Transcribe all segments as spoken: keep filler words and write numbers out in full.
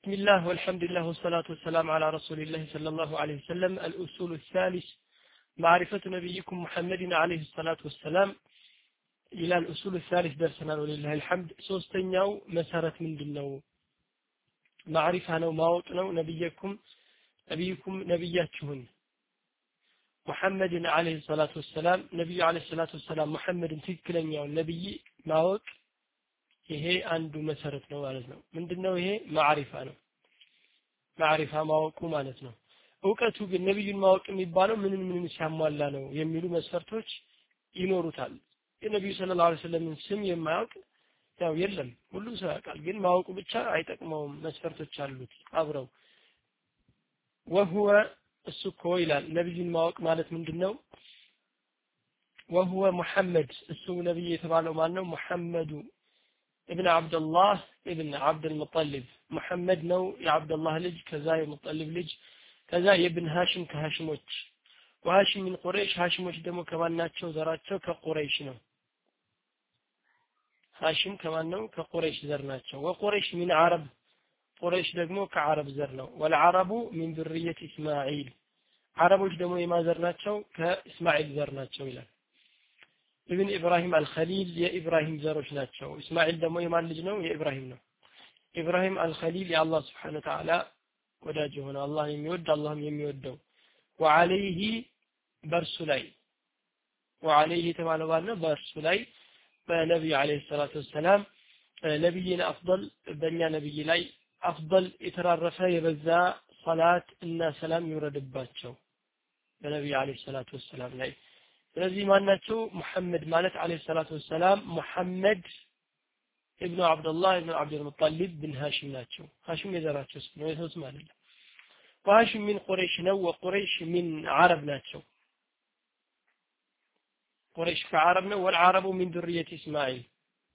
بسم الله والحمد لله والصلاة والسلام على رسول الله صلى الله عليه وسلم. الأصول الثالث معرفة نبيكم محمد عليه الصلاة والسلام. إلى الأصول الثالث درسنا ولله الحمد. سوستنياو مسارة من دنو معرفة نو ماوطنو نبيكم نبيكم نبياتشهن محمد عليه الصلاة والسلام. نبي عليه الصلاة والسلام محمد تكلنياو نبي ماوط ይሄ አንዱ መሰረት ነው ማለት ነው። ምንድነው ይሄ? ማዕሪፋ ነው። ማዕሪፋ ማወቁ ማለት ነው። ዕውቀቱ ግን ነብዩን ማወቅ የሚባለው ምን ምን ሲያሟላ ነው የሚሉ መስፈርቶች ይኖሩታል። የነብዩ ሰለላሁ ዐለይሂ ወሰለም ስም የማያውቅ ያው የለም፣ ሁሉም ሰው ያውቃል። ግን ማወቁ ብቻ አይጠቅመውም። መስፈርቶች አሉት አብረው። وهو እሱኮ ይላል ነብዩን ማወቅ ማለት ምንድነው? وهو محمد እሱ ነብዩ የተባለው ማን ነው? ሙሐመዱ ابن عبد الله ابن عبد المطلب محمد ነው የአብድ አላህ ልጅ ከዛ የሙጠሊብ ልጅ ከዛ የብን ሃሽም ከሃሽሞች ወሃሽም من ቁረይሽ ሃሽሞች ደግሞ ከማናቸው ዘራቸው ከቁረይሽ ነው። ሃሽም ከማን ነው? ከቁረይሽ ዘር ናቸው። ወቁረይሽ من عرب ቁረይሽ ደግሞ ከአረብ ዘር ነው። والعرب من ذرية اسماعيل አረቦች ደግሞ የማዘር ናቸው? ከእስማኤል ዘር ናቸው ይላል። ابن إبراهيم الخليل يا إبراهيم زروش ناتشو. إسماعيل دمو يمان لجنو يا إبراهيم نو. إبراهيم الخليل يا الله سبحانه وتعالى وداجه هنا الله يميود الله يميوده. وعليه برسلي وعليه تبعنا بالنا برسلي فنبي عليه الصلاة والسلام نبينا أفضل بنيا نبي لي أفضل إترارفا يبزا صلاة إن سلام يورد باتشو النبي عليه الصلاة والسلام لي. ስለዚህ ማናቸው? ሙሐመድ ማለት አለይሂ ሰላቱ ወሰላም ሙሐመድ ኢብኑ አብዱላህ ኢብኑ አብዱል ሙጠሊብ ብን ሃሽም ናቸው። ሃሽም የዘራቸው ስም ነው፣ የሰው ስም አይደለም። ወሃሽም من ቁረይሽ ነው። ወቁረይሽ من عرب ናቸው። ቁረይሽ ከአረብ ነው። والعرب من ذرية اسماعيل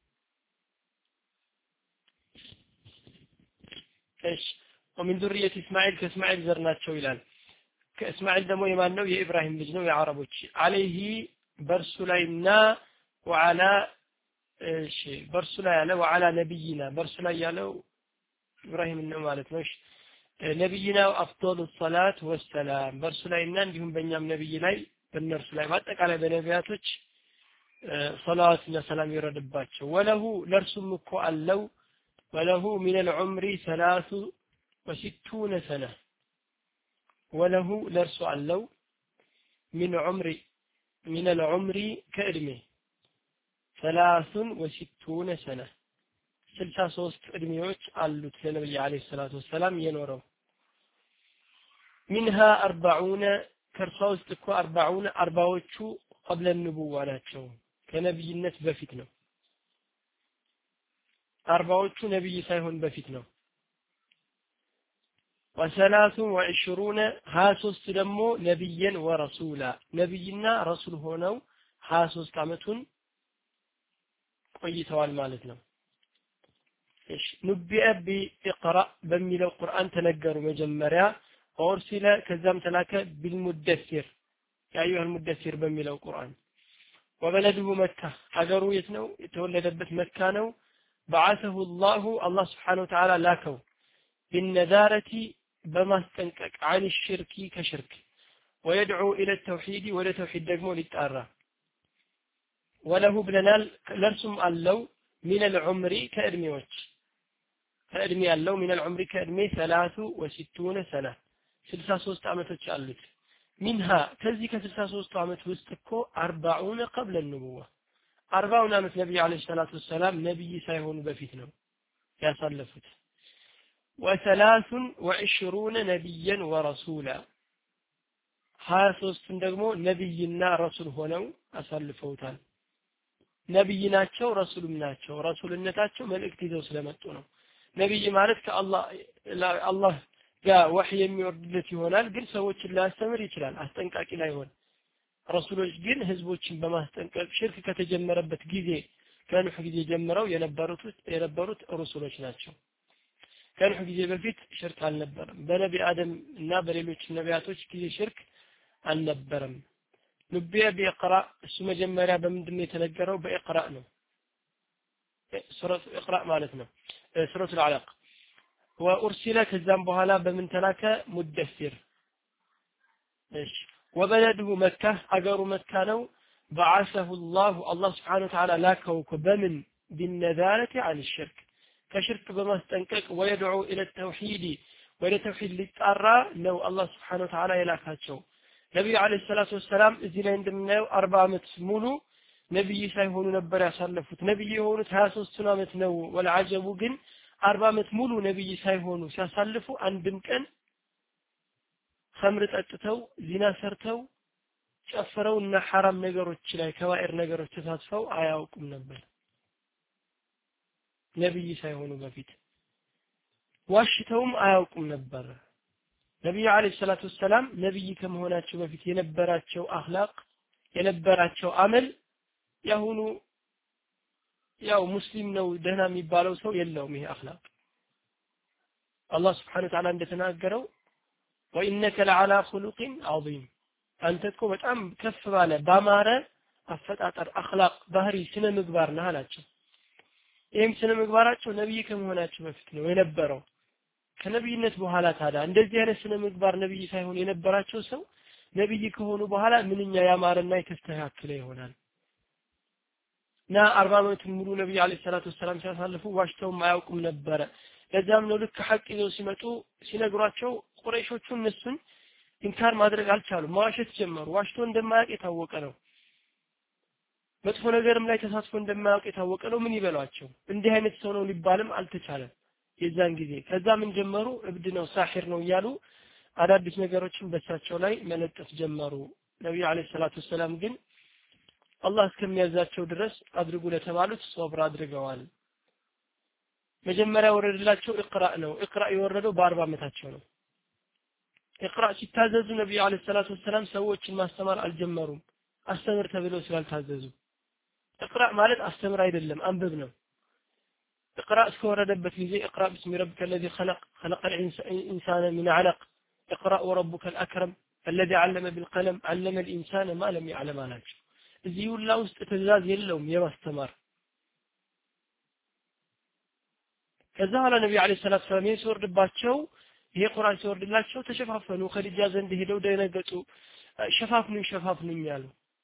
ايش ومن ذرية اسماعيل ከእስማኤል ዘር ናቸው ይላል። ከእስማኤል ደግሞ የማን ነው? የኢብራሂም ልጅ ነው የአረቦች። አለይሂ በርሱ ላይና ወዓላ እሺ በርሱ ላይ ያለ ወዓላ ነብይና በርሱ ላይ ያለው ኢብራሂም ነው ማለት ነው። እሺ ነብይና አፍዶሉ ሰላት ወሰላም በርሱ ላይና እንዲሁም በእኛም ነብይ ላይ በእነርሱ ላይ በአጠቃላይ በነቢያቶች ሰላዋትና ሰላም ይረድባቸው። ወለሁ ለርሱም እኮ አለው ወለሁ من العمر ثلاث وستون سنة وله لرس አለው من عمر من العمر كእድሜ ثلاث وستون سنة ስልሳ ሶስት እድሜዎች አሉት ለነብዩ አለይሂ ሰላቱ ወሰላም የኖረው። منها أربعون ከርሷ ውስጥ እኮ أربعون አርባዎቹ قبل النبوة ናቸው፣ ከነብይነት በፊት ነው። አርባዎቹ ነብይ ሳይሆን በፊት ነው። وثلاث وعشرون هاسوس دمو نبيا ورسولا نبينا رسول هونو هاسوس كامتون ቆይተዋል ማለት ነው። እሺ نبئ بإقرأ በሚለው ቁርአን ተነገሩ መጀመሪያ ኦርሲለ ከዛም ተላከ بالمدثر يا أيها المدثر በሚለው ቁርአን وبلده مكة ሀገሩ የት ነው? የተወለደበት መካ ነው። بعثه الله الله سبحانه وتعالى ላከው بالنذارة በማስጠንቀቅ عن الشرك كشرك ويدعو الى التوحيد ولا توحيد ደግሞ ሊጣራ وله ብለናል ለርሱም አለው من العمر ከእድሜዎች ከእድሜ ያለው من العمر ከእድሜ ثلاث وستون سنة ስልሳ ሶስት አመቶች አሉት። منها ከዚህ ከስልሳ ሶስት አመት ውስጥ እኮ أربعون قبل النبوة أربعون አመት ነብዩ አለይሂ ሰላቱ ወሰላም ነብይ ሳይሆኑ በፊት ነው ያሳለፉት። وثلاث وعشرون نبيا ورسولا ሀያ ሶስት ደግሞ ነብይና ረሱል ሆነው አሳልፈውታል። ነብይ ናቸው፣ ረሱልም ናቸው። ረሱልነታቸው መልእክት ይዘው ስለመጡ ነው። ነብይ ማለት ከአላህ አላህ ጋር ወህይ የሚወርድለት ይሆናል፣ ግን ሰዎችን ሊያስተምር ይችላል፣ አስጠንቃቂ ላይሆን። ረሱሎች ግን ህዝቦችን በማስጠንቀቅ ሽርክ ከተጀመረበት ጊዜ ከኑህ ጊዜ ጀምረው የነበሩት የነበሩት ረሱሎች ናቸው። ከኑህ ጊዜ በፊት ሽርክ አልነበረም። በነቢ አደም እና በሌሎች ነቢያቶች ጊዜ ሽርክ አልነበረም። نبئ بإقرأ እሱ መጀመሪያ በምንድነው የተነገረው? በኢቅራእ ነው። ሱረቱ ኢቅራእ ማለት ነው። ሱረቱ አልዓለቅ وأرسل كذاب بهلا بمن تلاك مدثر إيش وبلده مكة أجر مكة نو بعثه الله الله سبحانه وتعالى لاكوك بمن بالنذارة عن الشرك كشرك بما استنكك ويدعو إلى التوحيد وإلى التوحيد للتأرى نو الله سبحانه وتعالى يلاكاتشو نبي عليه الصلاة والسلام إذن عندنا أربعة متسمولو نبي سيهون نبرا يصلفوت نبي يهون تهاسو السلامة نو والعجب جن أربعة متمولو نبي سيهون سيصلفوا عندن كان خمر تأتتو زنا سرتو شفروا إن حرام نجروش لا كوائر نجروش تتصفوا آياكم نبل نبي سيهون بفيت واشتهم آياكم نبر نبي عليه الصلاة والسلام نبي كم هنا شو بفيت ينبرات شو أخلاق ينبرات شو عمل يهونو ያው ሙስሊም ነው ደህና የሚባለው ሰው የለውም ይሄ አخلاق አላህ Subhanahu Wa Ta'ala እንደተናገረው وإنك لعلى خلق عظيم አንተ እኮ በጣም ከፍ ባለ ባማረ አፈጣጠር አخلاق ባህሪ ስነ ምግባር ነህ አላቸው ይሄም ስነ ምግባራቸው ነብይ ከመሆናቸው በፊት ነው የነበረው ከነብይነት በኋላ ታዲያ እንደዚህ አይነት ስነ ምግባር ነብይ ሳይሆን የነበራቸው ሰው ነብይ ከሆኑ በኋላ ምንኛ ያማረና የተስተካከለ ይሆናል ና አርባ ዓመት ሙሉ ነብዩ አለይሂ ሰላቱ ወሰለም ሲያሳልፉ ዋሽተው ማያውቁም ነበር ለዛም ነው ልክ ሐቅ ይዘው ሲመጡ ሲነግሯቸው ቁረይሾቹ እነሱን ኢንካር ማድረግ አልቻሉም ማዋሸት ጀመሩ ዋሽቶ እንደማያውቅ የታወቀ ነው መጥፎ ነገርም ላይ ተሳትፎ እንደማያውቅ የታወቀ ነው ምን ይበሏቸው እንዲህ አይነት ሰው ነው ሊባልም አልተቻለም የዛን ጊዜ ከዛ ምን ጀመሩ እብድ ነው ሳሂር ነው እያሉ አዳዲስ ነገሮችን በሳቸው ላይ መለጠፍ ጀመሩ ነብዩ አለይሂ ሰላቱ ወሰለም ግን አላህ እስከሚያዛቸው ድረስ አድርጉ ለተባሉት ሶብር አድርገዋል መጀመሪያ ወረደላቸው ኢቅራእ ነው ኢቅራእ የወረደው በ40 ዓመታቸው ነው ኢቅራእ ሲታዘዙ ነብዩ አለይሂ ሰላቱ ወሰለም ሰዎችን ማስተማር አልጀመሩም አስተምር ተብለው ስላልታዘዙ ኢቅራእ ማለት አስተምር አይደለም አንብብ ነው ኢቅራእ እስከወረደበት ጊዜ ኢቅራእ بسم ربك الذي خلق خلق الإنسان من علق اقرأ وربك الأكرم الذي علم بالقلم علم الإنسان ما لم يعلم አላቸው እዚህ ሁሉ ውስጥ ትእዛዝ የለውም የማስተማር ከዛ ኋላ ነብዩ አለይሂ ሰላቱ ሰላም ሲወርድባቸው ይሄ ቁርአን ሲወርድላቸው ተሸፋፈኑ ኸዲጃ ዘንድ ሄደው ደነገጡ ሸፋፍኑኝ ሸፋፍኑኝ ያሉ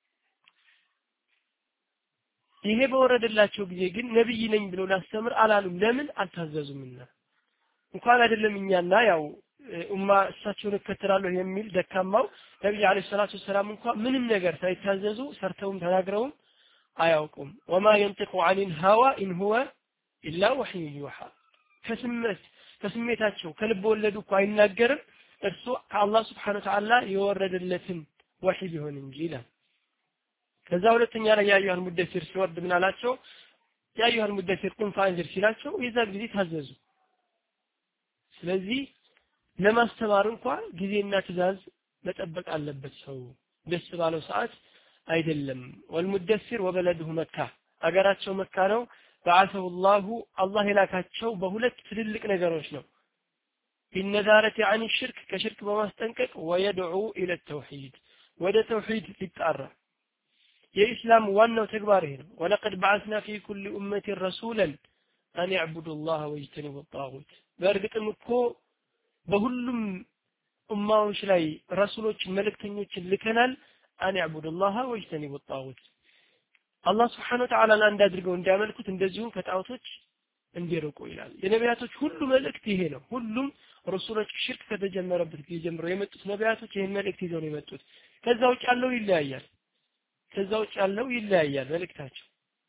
ይሄ በወረደላቸው ጊዜ ግን ነብይ ነኝ ብለው ላስተምር አላሉም ለምን አልታዘዙምና እንኳን አይደለም እኛና ያው ኡማ እሳቸውን ከተራለው የሚል ደካማው ነብዩ አለይሂ ሰላቱ ሰላም እንኳን ምንም ነገር ሳይታዘዙ ሰርተውም ተናግረውም አያውቁም ወማ ينطق عن الهوى ان هو الا وحي يوحى ከስሜት ከስሜታቸው ከልብ ወለዱ እኮ አይናገርም እርሱ ከአላህ Subhanahu Wa Ta'ala የወረደለትን ወህይ ቢሆን እንጂ ይላል ከዛ ሁለተኛ ላይ ያዩሃል ሙደሲር ሲወርድ ምን አላቸው ያዩሃል ሙደሲር ቁም ፈአንዚር ሲላቸው የዛ ጊዜ ታዘዙ ስለዚህ ለማስተማር እንኳን ጊዜና ትእዛዝ መጠበቅ አለበት ሰው ደስ ባለው ሰዓት አይደለም ወልሙደሲር ወበለዱሁ መካ አገራቸው መካ ነው بعثه الله الله ይላካቸው በሁለት ትልልቅ ነገሮች ነው بالنذارة عن الشرك كشرك በማስጠንቀቅ ويدعو الى التوحيد ወደ ተውሂድ ሊጣራ የኢስላም ዋናው ተግባር ይሄ ነው ولقد بعثنا في كل امه رسولا ان يعبدوا الله واجتنبوا الطاغوت በእርግጥም እኮ በሁሉም ኡማዎች ላይ ረሱሎች መልእክተኞችን ልከናል አን ያዕቡዱ الله واجتنبوا الطاغوت አላህ Subhanahu Wa Ta'ala አንድ አድርገው እንዲያመልኩት እንደዚሁ ከጣዖቶች እንዲርቁ ይላል የነቢያቶች ሁሉ መልእክት ይሄ ነው ሁሉም ረሱሎች ሽርክ ከተጀመረበት ጊዜ ጀምሮ የመጡት ነቢያቶች ይሄን መልእክት ይዘው ነው የመጡት ከዛ ውጭ ያለው ይለያያል ከዛ ውጭ ያለው ይለያያል መልእክታቸው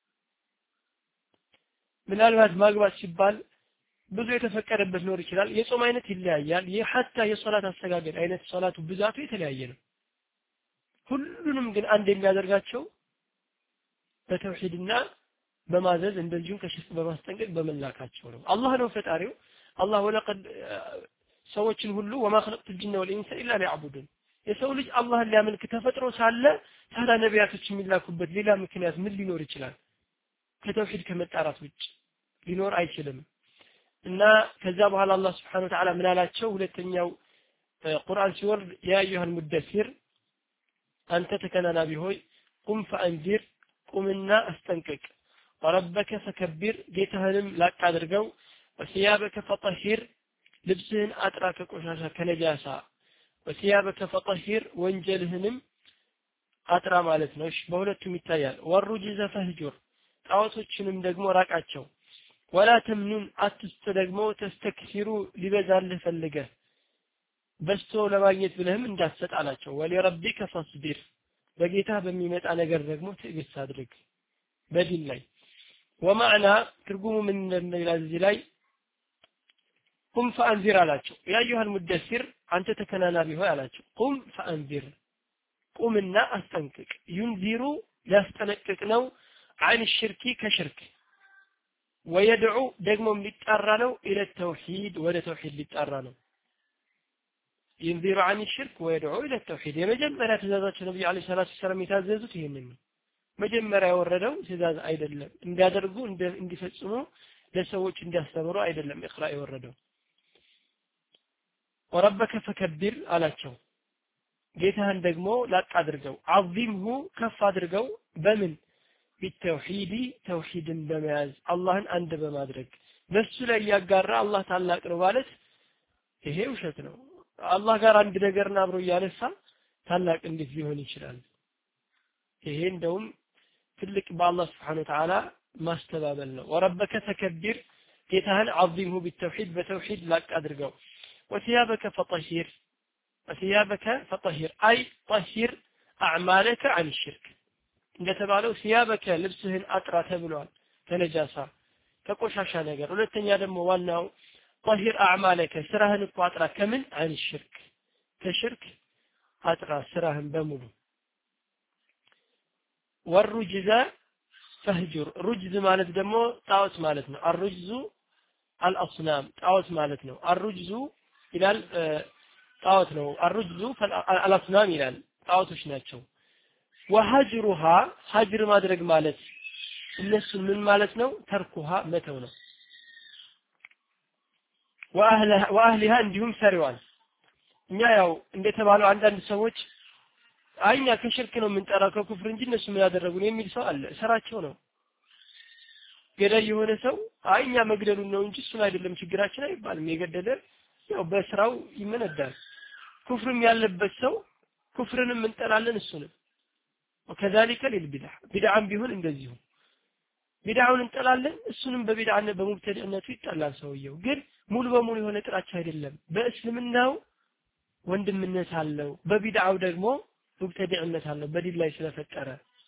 ምናልባት ማግባት ሲባል ብዙ የተፈቀደበት ኖር ይችላል የጾም አይነት ይለያያል የሐታ የሶላት አስተጋገድ አይነት ሶላቱ ብዛቱ የተለያየ ነው ሁሉንም ግን አንድ የሚያደርጋቸው በተውሂድና በማዘዝ እንደዚሁ ከሽርክ በማስጠንቀቅ በመላካቸው ነው አላህ ነው ፈጣሪው አላህ ወለቀድ ሰዎችን ሁሉ وما خلقت الجن والانس الا ليعبدون የሰው ልጅ አላህን ሊያመልክ ተፈጥሮ ሳለ ታዲያ ነቢያቶች የሚላኩበት ሌላ ምክንያት ምን ሊኖር ይችላል ከተውሂድ ከመጣራት ውጭ ሊኖር አይችልም እና ከዛ በኋላ አላህ Subhanahu Wa Ta'ala ምን አላቸው ሁለተኛው ቁርአን ሲወርድ ያ አዩሃል ሙደሲር አንተ ተከናናቢ ሆይ ቁም ፈአንዚር ቁምና አስጠንቅቅ ወረበከ ፈከብር ጌታህንም ላቅ አድርገው ወሲያበከ ፈጠሂር ልብስህን አጥራ ከቆሻሻ ከነጃሳ ወሲያበከ ፈጠሂር ወንጀልህንም አጥራ ማለት ነው እሺ በሁለቱም ይታያል ወሩጅዘ ፈህጁር ጣዖቶችንም ደግሞ ራቃቸው ወላ ተምኑን አትስጥ ደግሞ ተስተክሲሩ ሊበዛልህ ፈልገህ በስቶ ለማግኘት ብለህም እንዳትሰጣላቸው ወለረቢከ ፈስቢር በጌታ በሚመጣ ነገር ደግሞ ትዕግስት አድርግ በዲን ላይ ወማዕና ትርጉሙ ምን እንደሚላል እዚህ ላይ ቁም ፈአንዚር አላቸው ያ አዩሃል ሙደሲር አንተ ተከናናቢ ሆይ አላቸው ቁም ፈአንዚር ቁምና አስጠንቅቅ ዩንዚሩ ሊያስጠነቅቅ ነው عن الشرك كشرك ويدعو ደግሞ ሊጣራ ነው الى التوحيد ወደ ተውሂድ ሊጣራ ነው ينذر عن الشرك ويدعو الى التوحيد የመጀመሪያ ትእዛዛቸው ነብዩ አለይሂ ሰላቱ ሰላም የታዘዙት ይሄንን ነው መጀመሪያ የወረደው ትእዛዝ አይደለም እንዲያደርጉ እንዲፈጽሙ ለሰዎች እንዲያስተምሩ አይደለም ኢቅራ የወረደው ወረበከ ፈከብር አላቸው ጌታህን ደግሞ ላቅ አድርገው አዚምሁ ከፍ አድርገው በምን ቢተውሂድ ተውሂድን በመያዝ አላህን አንድ በማድረግ በሱ ላይ ያጋራ አላህ ታላቅ ነው ማለት ይሄ ውሸት ነው አላህ ጋር አንድ ነገርና አብሮ ያነሳ ታላቅ እንዴት ሊሆን ይችላል ይሄ እንደውም ትልቅ በአላህ Subhanahu Wa Ta'ala ማስተባበል ነው ወረበከ ተከብር ጌታህን አዚምሁ ቢተውሂድ በተውሂድ ላቅ አድርገው وثيابك فطهر وثيابك فطهر أي طهر أعمالك عن الشرك እንደተባለው ثيابك ልብስህን አጥራ ተብሏል ከነጃሳ ከቆሻሻ ነገር ሁለተኛ ደግሞ ዋናው طهر أعمالك ስራህን እኮ አጥራ ከምን عن الشرك ከሽርክ አጥራ ስራህን በሙሉ والرجز فهجر رجز ማለት ደግሞ ጣዖት ማለት ነው الرجز الأصنام ጣዖት ማለት ነው الرجز ይላል ጣዖት ነው الرجز الأصنام ይላል ጣዖቶች ናቸው وهجرها هجر ማድረግ ማለት እነሱ ምን ማለት ነው ተርኩሃ መተው ነው واهلها واهلها እንዲሁም ሰሪዋን እኛ ያው እንደተባለው አንዳንድ ሰዎች አይኛ ከሽርክ ነው የምንጠራው ከኩፍር እንጂ እነሱ ምን ያደረጉን የሚል ሰው አለ ስራቸው ነው ገዳይ የሆነ ሰው አይኛ መግደሉን ነው እንጂ እሱ አይደለም ችግራችን አይባልም የገደለ ያው በስራው ይመነዳል ኩፍርም ያለበት ሰው ኩፍርንም እንጠላለን እሱንም وكذلك للبدع بدعም ቢሆን እንደዚሁ ቢድዓውን እንጠላለን እሱንም በቢድዓነ በሙብተዲዕነቱ ይጠላል ሰውየው ግን ሙሉ በሙሉ የሆነ ጥላቻ አይደለም በእስልምናው ወንድምነት አለው በቢድዓው ደግሞ ሙብተዲዕነት አለው በዲን ላይ ስለፈጠረ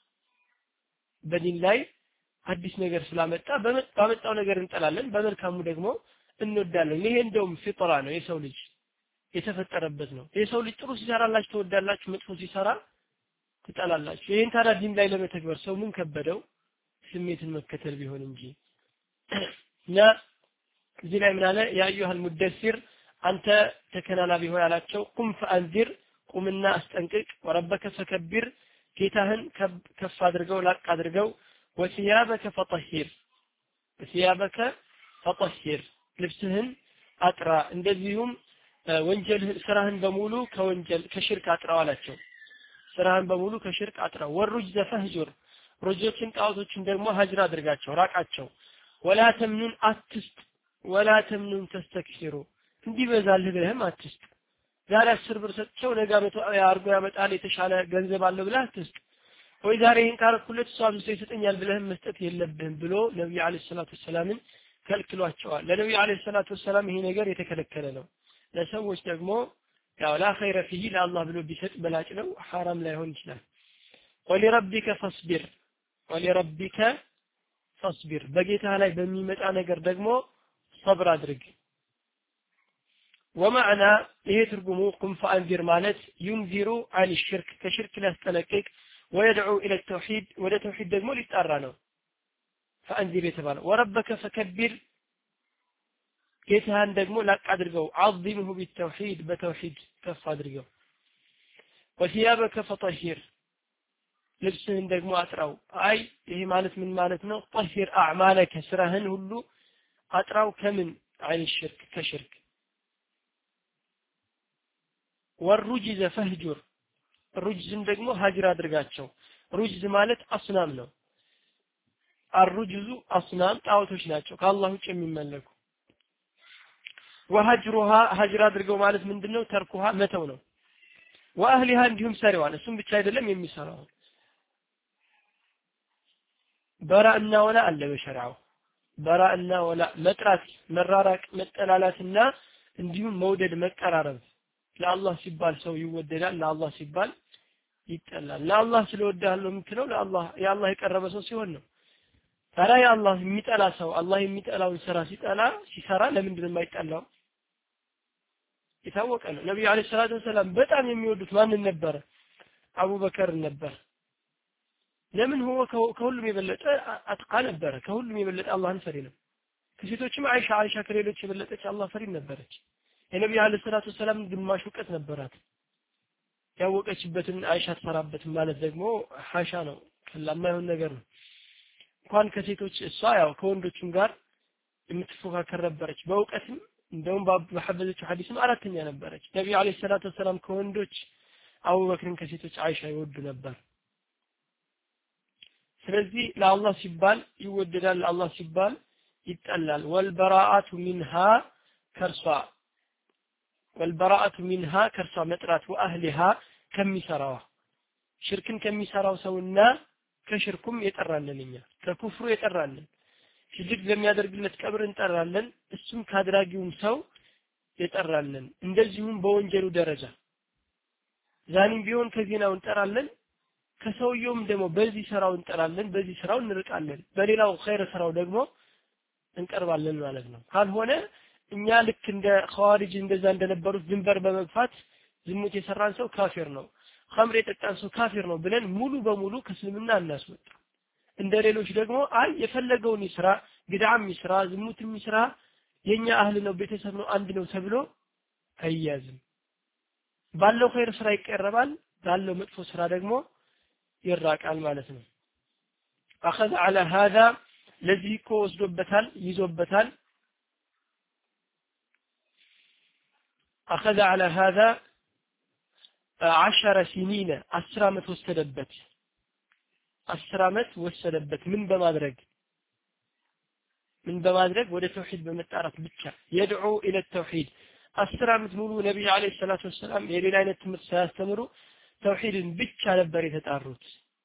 በዲን ላይ አዲስ ነገር ስላመጣ በመጣው ነገር እንጠላለን በመልካሙ ደግሞ እንወዳለን ይሄ እንደውም ፍጥራ ነው የሰው ልጅ የተፈጠረበት ነው የሰው ልጅ ጥሩ ሲሰራላችሁ ተወዳላችሁ መጥፎ ሲሰራ ትጠላላችሁ ይሄን ታዲያ ዲን ላይ ለመተግበር ሰው ምን ከበደው ስሜትን መከተል ቢሆን እንጂ ና እዚህ ላይ ምን አለ ያ አዩሃል ሙደሲር አንተ ተከናናቢ ሆይ አላቸው ቁም ፈአንዚር ቁምና አስጠንቅቅ ወረበከ ፈከብር ጌታህን ከፍ አድርገው ላቅ አድርገው ወሲያበከ ፈጠሂር ወሲያበከ ፈጠሂር ልብስህን አጥራ እንደዚሁም ወንጀልህን ስራህን በሙሉ ከወንጀል ከሽርክ አጥራው አላቸው ስራህን በሙሉ ከሽርክ አጥራው ወሩጅዘ ፈህጁር ሮጆችን ጣዖቶችን ደግሞ ሀጅር አድርጋቸው ራቃቸው ወላ ተምኑን አትስጥ ወላ ተምኑን ተስተክሲሩ እንዲበዛልህ ብለህም አትስጥ ዛሬ አስር ብር ሰጥቸው ነገ መቶ አርጎ ያመጣል የተሻለ ገንዘብ አለው ብለህ አትስጥ ወይ ዛሬ ይሄን ካረኩለት እሱ አብዝቶ ይሰጠኛል ብለህም መስጠት የለብህም ብሎ ነብዩ አለይሂ ሰላቱ ሰላምን ከልክሏቸዋል ለነብዩ አለይሂ ሰላቱ ሰላም ይሄ ነገር የተከለከለ ነው ለሰዎች ደግሞ ያው ላ ኸይረ ፊሂ ለአላህ ብሎ ቢሰጥ በላጭ ነው حرام ላይሆን ይችላል ወሊረቢከ ፈስቢር ወሊረቢከ ፈስቢር በጌታ ላይ በሚመጣ ነገር ደግሞ صبر አድርግ ومعنى ይሄ ትርጉሙ ቁም ፈአንዚር ማለት ينذر عن الشرك ከሽርክ ሊያስጠነቅቅ ويدعو الى التوحيد ወደ ተውሂድ ደግሞ ሊጣራ ነው ፈአንዚር የተባለው ወረበከ ፈከብር ጌታህን ደግሞ ላቅ አድርገው عظمه بالتوحيد በተውሂድ ከፍ አድርገው وثيابك فطهر ልብስህን ደግሞ አጥራው አይ ይሄ ማለት ምን ማለት ነው طهر اعمالك ስራህን ሁሉ አጥራው ከምን عن الشرك ከሽርክ والرجز فهجر ሩጅዝን ደግሞ ሀጅር አድርጋቸው ሩጅዝ ማለት አስናም ነው الرجز አስናም ጣዖቶች ናቸው ከአላህ ውጭ የሚመለኩ وهجرها هجر አድርገው ማለት ምንድነው ተርኩሃ መተው ነው واهلها እንዲሁም ሰሪዋን እሱም ብቻ አይደለም የሚሰራው በራእና ወላ አለ በሸሪዓው በራእና ወላ መጥራት መራራቅ መጠላላትና እንዲሁም መውደድ መቀራረብ ለአላህ ሲባል ሰው ይወደዳል ለአላህ ሲባል ይጠላል ለአላህ ስለወደዳለው የምትለው ለአላህ የአላህ የቀረበ ሰው ሲሆን ነው ታዲያ የአላህ የሚጠላ ሰው አላህ የሚጠላውን ስራ ሲጠላ ሲሰራ ለምንድን ነው የማይጠላው የታወቀ ነው ነብዩ አለይሂ ሰላቱ ወሰለም በጣም የሚወዱት ማንን ነበር አቡበከር ነበር ለምን هو ከሁሉም የበለጠ አጥቃ ነበር ከሁሉም የበለጠ አላህን ፈሪ ነው ከሴቶችም አይሻ አይሻ ከሌሎች የበለጠች አላህ ፈሪ ነበረች የነብዩ አለይሂ ሰላቱ ወሰለም ግማሽ ዕውቀት ነበራት ያወቀችበትን አይሻ ተሰራበት ማለት ደግሞ ሐሻ ነው ከላማይሆን ነገር ነው እንኳን ከሴቶች እሷ ያው ከወንዶችም ጋር የምትፎካከር ነበረች በእውቀትም እንደውም በሐዲሱ ሐዲስም አራተኛ ነበረች ነብዩ አለይሂ ሰላቱ ወሰለም ከወንዶች አቡበክርን ከሴቶች አይሻ ይወዱ ነበር ስለዚህ ለአላህ ሲባል ይወደዳል ለአላህ ሲባል ይጠላል ወልበራአቱ ሚንሃ ከርሷ ወልበራአቱ ሚንሃ ከርሷ መጥራት ወአህሊሃ ከሚሰራው ሽርክን ከሚሰራው ሰውና ከሽርኩም የጠራልን እኛ ከኩፍሩ የጠራልን ሽርክ ለሚያደርግለት ቀብር እንጠራለን እሱም ካድራጊውም ሰው የጠራልን እንደዚሁም በወንጀሉ ደረጃ ዛኒም ቢሆን ከዚህናው እንጠራለን ከሰውየውም ደግሞ በዚህ ስራው እንጠራለን በዚህ ስራው እንርቃለን በሌላው ኸይር ስራው ደግሞ እንቀርባለን ማለት ነው ካልሆነ እኛ ልክ እንደ ኸዋሪጅ እንደዛ እንደነበሩት ድንበር በመግፋት ዝሙት የሰራን ሰው ካፊር ነው ኸምር የጠጣን ሰው ካፊር ነው ብለን ሙሉ በሙሉ ከእስልምና እናስወጣ እንደ ሌሎች ደግሞ አይ የፈለገውን ይስራ ግዳም ይስራ ዝሙትም ይስራ የኛ አህል ነው ቤተሰብ ነው አንድ ነው ተብሎ አይያዝም ባለው ኸይር ስራ ይቀርባል ባለው መጥፎ ስራ ደግሞ ይራቃል ማለት ነው اخذ على هذا ለዚህ እኮ ወስዶበታል ይዞበታል اخذ على هذا عشر سنين عشر ዓመት ወሰደበት عشر ዓመት ወሰደበት ምን በማድረግ ምን በማድረግ ወደ ተውሂድ በመጣራት ብቻ يدعو الى التوحيد عشر ዓመት ሙሉ ነብዩ አለይሂ ሰላቱ ወሰለም የሌላ አይነት ትምህርት ሳያስተምሩ ተውሂድን ብቻ ነበር የተጣሩት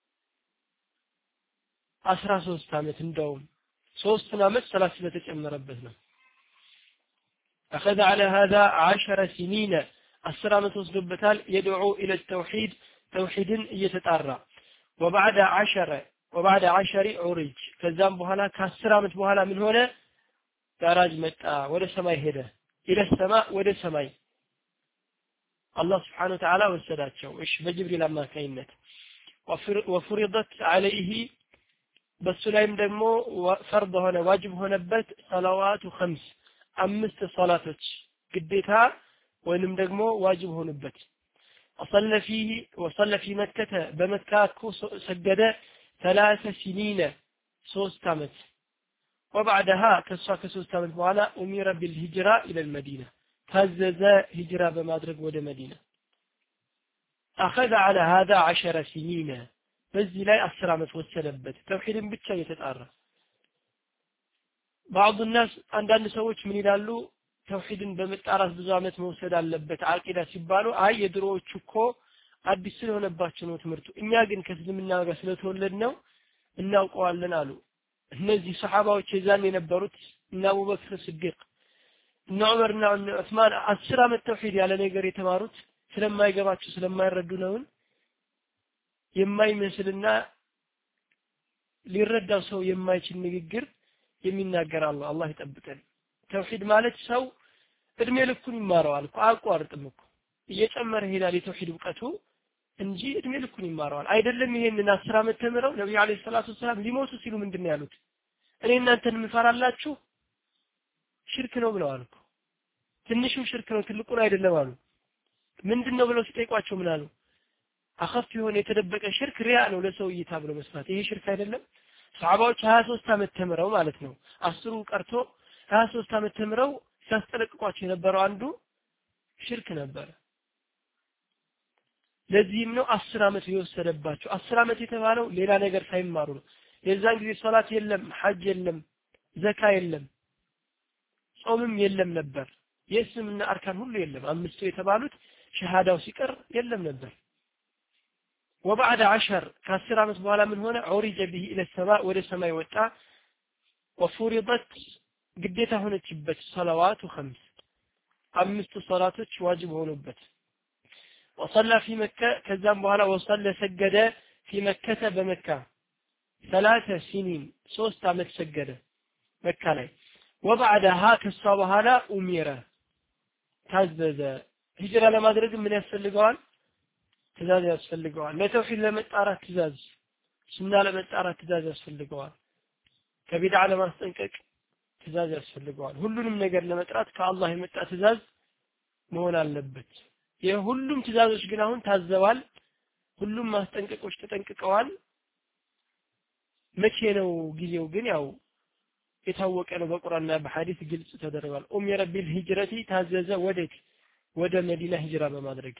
አስራ ሶስት ዓመት እንደውም ሶስት ዓመት ሰላት ስለተጨመረበት ነው اخذ على هذا عشر سنين عشر ዓመት ወስዶበታል يدعو الى التوحيد توحيدን እየተጣራ وبعد عشر وبعد عشر عرج ከዛም በኋላ ከ10 ዓመት በኋላ ምን ሆነ ጋራጅ መጣ ወደ ሰማይ ሄደ الى السماء ወደ ሰማይ الله سبحانه وتعالى ወሰዳቸው እሺ በጅብሪል አማካይነት وفرضت عليه በሱ ላይም ደግሞ ፈርድ ሆነ ዋጅብ ሆነበት ሰላዋቱ خمس አምስት ሶላቶች ግዴታ ወይንም ደግሞ ዋጅብ ሆነበት وصلى فيه وصلى في مكة بمكة سجد ثلاث سنين ሶስት ዓመት وبعدها كسا كسوست ዓመት በኋላ أمير بالهجرة إلى المدينة ታዘዘ ሂጅራ በማድረግ ወደ መዲና اخذ على هذا عشر سنين በዚህ ላይ አስር ዓመት ወሰደበት ተውሂድን ብቻ እየተጣራ بعض الناس አንዳንድ ሰዎች ምን ይላሉ ተውሂድን በመጣራት ብዙ ዓመት መውሰድ አለበት አቂዳ ሲባሉ አይ የድሮዎቹ እኮ አዲስ ስለሆነባቸው ነው ትምህርቱ እኛ ግን ከእስልምና ጋር ስለተወለድ ነው እናውቀዋለን አሉ እነዚህ ሰሃባዎች የዛን የነበሩት እና አቡበክር ሲዲቅ እና ዑመርና ዑስማን አስር ዓመት ተውሂድ ያለ ነገር የተማሩት ስለማይገባቸው ስለማይረዱ ነው የማይመስልና ሊረዳው ሰው የማይችል ንግግር የሚናገር አላህ አላህ ይጠብቀን ተውሂድ ማለት ሰው እድሜ ልኩን ይማረዋል እኮ አቋርጥም እኮ እየጨመረ ሄዳል የተውሂድ ዕውቀቱ እንጂ እድሜ ልኩን ይማረዋል አይደለም ይሄንን አስር ዓመት ተምረው ነብዩ አለይሂ ሰላቱ ወሰለም ሊሞቱ ሲሉ ምንድነው ያሉት እኔ እናንተን ምፈራላችሁ ሽርክ ነው ብለዋል እኮ ትንሹም ሽርክ ነው ትልቁን አይደለም አሉ ምንድነው ብለው ሲጠይቋቸው ምን አሉ አኸፍ የሆነ የተደበቀ ሽርክ ሪያ ነው ለሰው እይታ ብሎ መስራት ይሄ ሽርክ አይደለም ሰሃባዎች ሃያ ሶስት ዓመት ተምረው ማለት ነው አስሩ ቀርቶ ሃያ ሶስት ዓመት ተምረው ሲያስጠለቅቋቸው የነበረው አንዱ ሽርክ ነበር ለዚህም ነው አስር ዓመት የወሰደባቸው አስር ዓመት የተባለው ሌላ ነገር ሳይማሩ ነው የዛን ጊዜ ሶላት የለም ሐጅ የለም ዘካ የለም ጾምም የለም ነበር የእስልምና አርካን ሁሉ የለም አምስቱ የተባሉት ሸሃዳው ሲቀር የለም ነበር وبعد عشر ከአስር ዓመት በኋላ ምን ሆነ ዑሪጀ به الى السماء ወደ ሰማይ ወጣ وفرضت ግዴታ ሆነችበት ሰላዋቱ خمس አምስቱ ሶላቶች ዋጅብ ሆኑበት وصلى في مكة ከዛም በኋላ وصلى ሰገደ في مكة بمكة ثلاث سنين ሶስት ዓመት ሰገደ መካ ላይ وبعدها ከሷ በኋላ ኡሚራ ታዘዘ ሂጅራ ለማድረግ ምን ያስፈልገዋል ትእዛዝ ያስፈልገዋል ለተውሂድ ለመጣራት ትእዛዝ ሱና ለመጣራት ትእዛዝ ያስፈልገዋል ከቢድዓ ለማስጠንቀቅ ትእዛዝ ያስፈልገዋል ሁሉንም ነገር ለመጥራት ከአላህ የመጣ ትእዛዝ መሆን አለበት የሁሉም ትእዛዞች ግን አሁን ታዘዋል ሁሉም ማስጠንቀቆች ተጠንቅቀዋል መቼ ነው ጊዜው ግን ያው የታወቀ ነው በቁርአንና በሐዲስ ግልጽ ተደርጓል ኡሚረ ቢል ሂጅረቲ ታዘዘ ወዴት ወደ መዲና ሂጅራ በማድረግ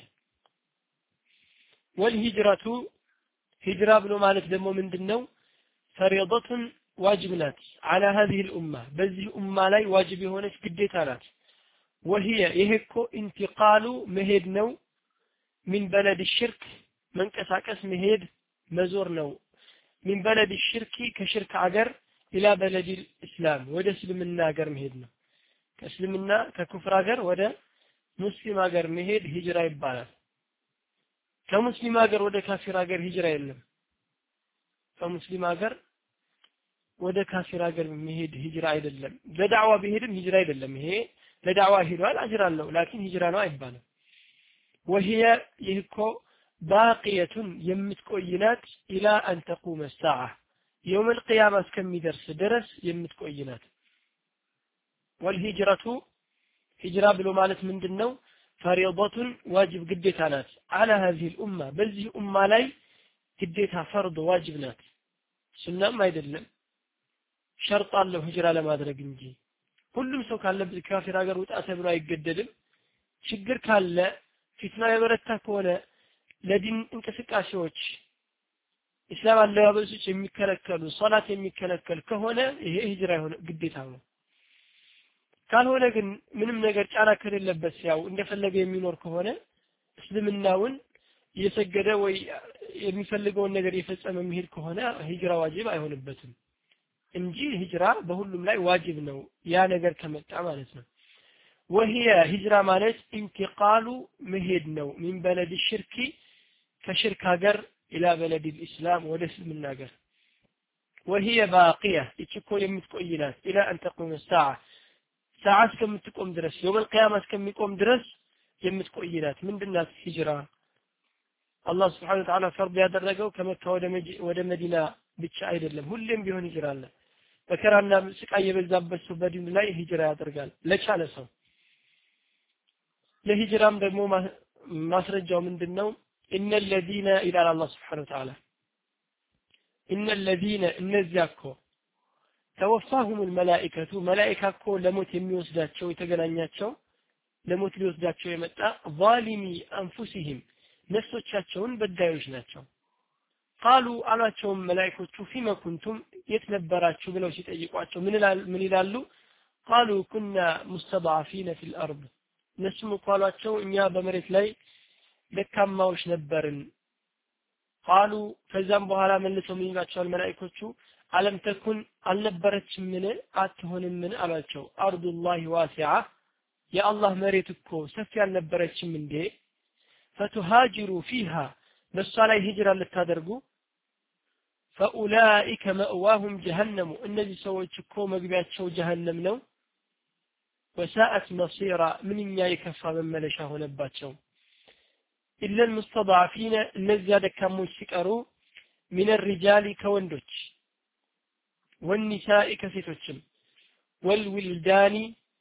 والهجرة هجرة ብሎ ማለት ደግሞ ምንድነው فريضة واجب ናት على هذه الامه በዚህ ኡማ ላይ ዋጅብ የሆነች ግዴታ ናት وهي ይሄኮ انتقال መሄድ ነው من بلد الشرك መንቀሳቀስ መሄድ መዞር ነው من بلد الشرك ከሽርክ ሀገር الى بلد الاسلام ወደ እስልምና ሀገር መሄድ ነው ከእስልምና ከኩፍር ሀገር ወደ ሙስሊም ሀገር መሄድ ሂጅራ ይባላል ከሙስሊም ሀገር ወደ ካፊር ሀገር ሂጅራ የለም ከሙስሊም ሀገር ወደ ካፊር ሀገር መሄድ ሂጅራ አይደለም ለዳዕዋ ቢሄድም ሂጅራ አይደለም ይሄ ለዳዕዋ ሄዷል አጅር አለው ላኪን ሂጅራ ነው አይባልም وهي ይህኮ باقيه የምትቆይናት الى ان تقوم الساعه يوم القيامه እስከሚደርስ ድረስ የምትቆይናት والهجره هجره ብሎ ማለት ምንድነው فريضة واجب ግዴታ ናት على هذه الامه በዚህ ኡማ ላይ ግዴታ ፈርድ ዋጅብ ናት ሱናም አይደለም ሸርጥ አለው ሂጅራ ለማድረግ እንጂ ሁሉም ሰው ካለበት ካፊር ሀገር ወጣ ተብሎ አይገደድም ችግር ካለ ፊትና የበረታ ከሆነ ለዲን እንቅስቃሴዎች እስላም አለባበሶች የሚከለከሉ ሶላት የሚከለከል ከሆነ ይሄ ሂጅራ ይሆነ ግዴታ ነው ካልሆነ ግን ምንም ነገር ጫና ከሌለበት ያው እንደፈለገ የሚኖር ከሆነ እስልምናውን እየሰገደ ወይ የሚፈልገውን ነገር እየፈጸመ የሚሄድ ከሆነ ሂጅራ ዋጅብ አይሆንበትም እንጂ ሂጅራ በሁሉም ላይ ዋጅብ ነው ያ ነገር ከመጣ ማለት ነው وهي هجرة ማለት انتقال መሄድ ነው من بلد الشرك ከሽርክ ሀገር الى بلد الاسلام ወደ እስልምና ሀገር وهي باقية እቺኮ የምትቆይናት الى ان تقوم الساعه ساعه እስከምትቆም ድረስ يوم القيامه እስከሚቆም ድረስ የምትቆይናት ምንድናት ሂጅራ አላህ Subhanahu Wa Ta'ala ፈርድ ያደረገው ከመካ ወደ ወደ መዲና ብቻ አይደለም ሁሌም ቢሆን ሂጅራ አለ በከራና ስቃይ የበዛበት ሰው በዲን ላይ ሂጅራ ያደርጋል ለቻለ ሰው ለሂጅራም ደግሞ ማስረጃው ምንድነው ان الذين الى الله سبحانه وتعالى ان الذين እነዚያኮ توفاهم الملائكه ملائكه ለሞት የሚወስዳቸው የተገናኛቸው ለሞት ሊወስዳቸው የመጣ ظالمي انفسهم ነፍሶቻቸውን በዳዮች ናቸው قالوا አሏቸው መላእክቶቹ فيما كنتم የተነበራችሁ ብለው ሲጠይቋቸው ምን ይላል ምን ይላሉ قالوا كنا مستضعفين في الارض ነስሙ ቃሏቸው እኛ በመሬት ላይ ደካማዎች ነበርን قالوا ከዛም በኋላ መልሰው ምን ይላቸዋል መላእክቶቹ አለም ተኩን አልነበረችም ምን አትሆንም ምን አላቸው አርዱላሂ ዋሲዓ የአላህ መሬት እኮ ሰፊ አልነበረችም እንዴ فتهاجروا فيها በሷ ላይ ሂጅራ ልታደርጉ فاولئك مأواهم جهنم እነዚህ ሰዎች እኮ መግቢያቸው ጀሃነም ነው وساءت مصيرا ምንኛ የከፋ መመለሻ ሆነባቸው إلا المستضعفين እነዚያ ደካሞች ሲቀሩ من الرجال ከወንዶች والنساء ከሴቶችም والولدان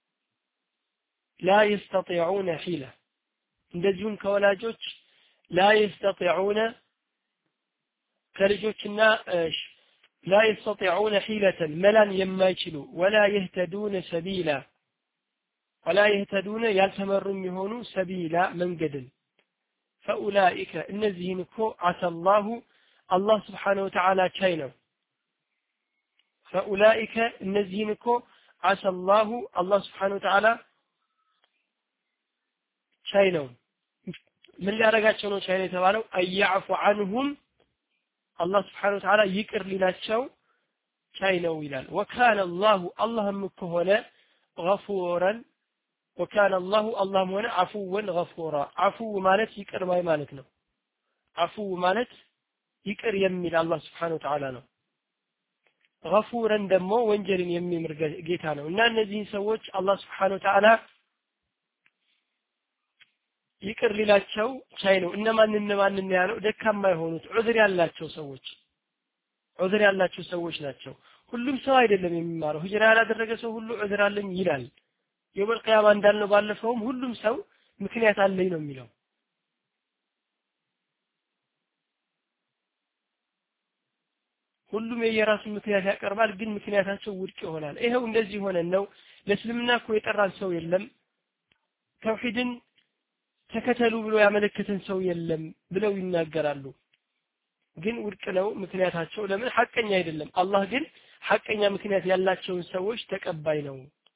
لا يستطيعون حيلة እንደዚሁም ከወላጆች لا يستطيعون ከልጆችና لا يستطيعون حيلة ملان የማይችሉ ولا يهتدون سبيلا ولا يهتدون ያልተመሩም ይሆኑ سبيلا መንገድን فاولئك እነዚህን እኮ عسى الله الله سبحانه وتعالى ቻይ ነው فاولئك እነዚህን እኮ عسى الله الله سبحانه وتعالى ቻይ ነው ምን ሊያረጋቸው ነው ቻይ ነው የተባለው አያዕፉ عنهم አላህ Subhanahu Wa Ta'ala ይቅር ሊላቸው ቻይ ነው ይላል وكان الله اللهم ከሆነ غفورا وكان الله اللهم ሆነ عفوا غفورا عفو ማለት ይቅር ባይ ማለት ነው عفو ማለት ይቅር የሚል አላህ Subhanahu Wa Ta'ala ነው غفورا ደግሞ ወንጀልን የሚምር ጌታ ነው እና እነዚህ ሰዎች አላህ Subhanahu Wa Ta'ala ይቅር ሊላቸው ቻይ ነው እነማን እነማን ያለው ደካማ የሆኑት ዑዝር ያላቸው ሰዎች ዑዝር ያላቸው ሰዎች ናቸው ሁሉም ሰው አይደለም የሚማረው ሂጅራ ያላደረገ ሰው ሁሉ ዑዝር አለኝ ይላል የወል ቂያማ እንዳልነው ባለፈውም ሁሉም ሰው ምክንያት አለኝ ነው የሚለው ሁሉም የየራሱ ምክንያት ያቀርባል ግን ምክንያታቸው ውድቅ ይሆናል ይሄው እንደዚህ ሆነ ነው ለእስልምና እኮ የጠራን ሰው የለም ተውሂድን ተከተሉ ብሎ ያመለከተን ሰው የለም ብለው ይናገራሉ ግን ውድቅ ነው ምክንያታቸው ለምን ሐቀኛ አይደለም አላህ ግን ሐቀኛ ምክንያት ያላቸውን ሰዎች ተቀባይ ነው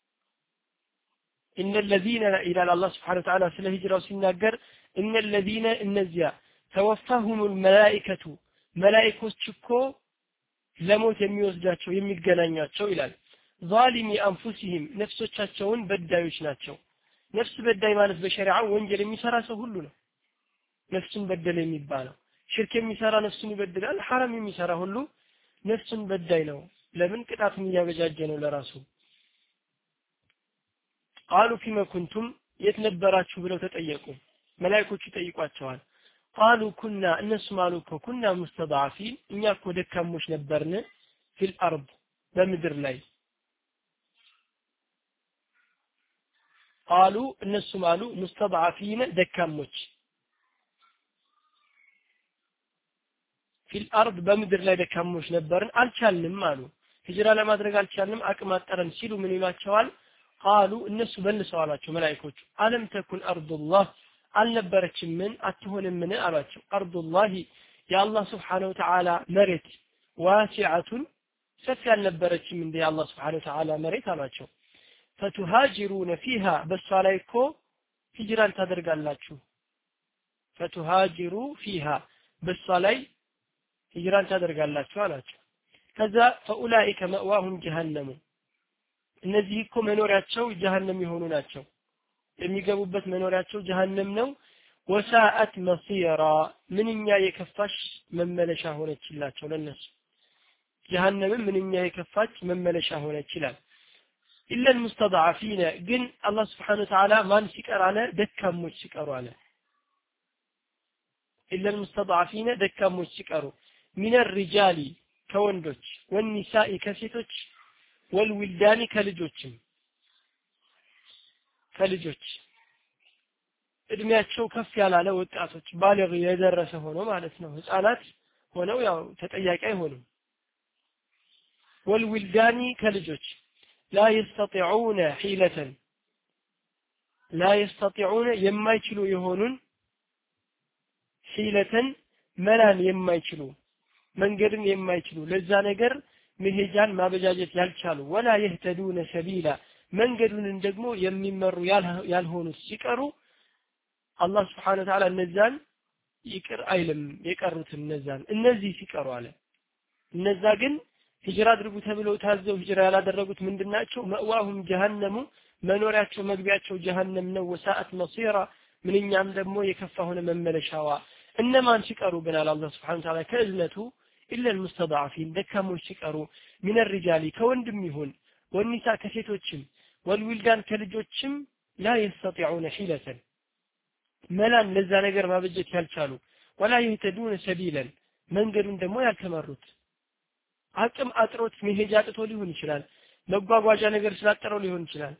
ان الذين الى الله سبحانه وتعالى ስለ ሂጅራው ሲናገር ان الذين እነዚያ توفاهم الملائكه መላእክቶች እኮ ለሞት የሚወስዳቸው የሚገናኛቸው ይላል ዛሊሚ አንፉሲሂም ነፍሶቻቸውን በዳዮች ናቸው ነፍስ በዳይ ማለት በሸሪዓው ወንጀል የሚሰራ ሰው ሁሉ ነው ነፍስን በደለ የሚባለው ሽርክ የሚሰራ ነፍሱን ይበድላል حرام የሚሰራ ሁሉ ነፍስን በዳይ ነው ለምን ቅጣቱን ያበጃጀ ነው ለራሱ قالوا فيما كنتم يتنبراችሁ ብለው ተጠየቁ መላእክቶቹ ጠይቋቸዋል قالوا كنا الناس مالوكو كنا مستضعفين እኛ እኮ ደካሞች ነበርን في الارض በምድር ላይ قالوا الناس مالو مستضعفين ደካሞች في الارض በምድር ላይ ደካሞች ነበርን አልቻልንም አሉ ሂጅራ ለማድረግ አልቻልንም አቅም አጠረን ሲሉ ምን ይላቸዋል قالوا الناس በልሰው አላቸው መላእክቶቹ አለም ተኩን አርዱ الله አልነበረችም ምን አትሆንም ምን አላቸው አርዱ الله የአላህ Subhanahu Wa Ta'ala መሬት ዋሲዓቱን ሰፊ አልነበረችም እንደ የአላህ Subhanahu Wa Ta'ala መሬት አላቸው فتهاجرون فيها በሷ ላይ እኮ ሂጅራን ታደርጋላችሁ فتهاجروا فيها በሷ ላይ ሂጅራን ታደርጋላችሁ አላቸው ከዛ فاولئك مأواهم جهنم እነዚህ እኮ መኖሪያቸው ጀሃነም የሆኑ ናቸው የሚገቡበት መኖሪያቸው ጀሃነም ነው ወሳአት መሲራ ምንኛ የከፋሽ መመለሻ ሆነችላቸው ለነሱ ጀሃነም ምንኛ የከፋች መመለሻ ሆነች ይላል ኢላ المستضعفين ግን አላህ Subhanahu Wa Ta'ala ማን ሲቀር አለ ደካሞች ሲቀሩ አለ ኢላ المستضعفين ደካሞች ሲቀሩ من الرجال ከወንዶች والنساء ከሴቶች والولدان ከልጆችም ከልጆች እድሜያቸው ከፍ ያላለ ወጣቶች ባለግ የደረሰ ሆኖ ማለት ነው ህፃናት ሆነው ያው ተጠያቂ አይሆኑም والولدان ከልጆች لا يستطيعون حيلة لا يستطيعون የማይችሉ የሆኑን حيلة መላን የማይችሉ መንገድን የማይችሉ ለዛ ነገር መሄጃን ማበጃጀት ያልቻሉ ወላ يهتدون سبيلا መንገዱን ደግሞ የሚመሩ ያልሆኑት ሲቀሩ አላህ Subhanahu Wa Ta'ala እነዛን ይቅር አይልም የቀሩት እነዛን እነዚህ ሲቀሩ አለ እነዛ ግን ሂጅራ አድርጉ ተብለው ታዘው ሂጅራ ያላደረጉት ምንድናቸው መዋሁም ጀሃነሙ መኖሪያቸው መግቢያቸው ጀሃነም ነው ወሳአት መሲራ ምንኛም ደግሞ የከፋ ሆነ መመለሻዋ እነማን ሲቀሩ ብናል አላህ Subhanahu Wa Ta'ala ከእዝነቱ ኢላ المستضعفين ደካሞች ሲቀሩ من الرجال ከወንድም ይሁን والنساء ከሴቶችም والولدان ከልጆችም لا يستطيعون حيلة መላን ለዛ ነገር ማበጀት ያልቻሉ ولا يهتدون سبيلا መንገዱን ደግሞ ያልተመሩት አቅም አጥሮት መሄጃ አጥቶ ሊሆን ይችላል መጓጓዣ ነገር ስላጠረው ሊሆን ይችላል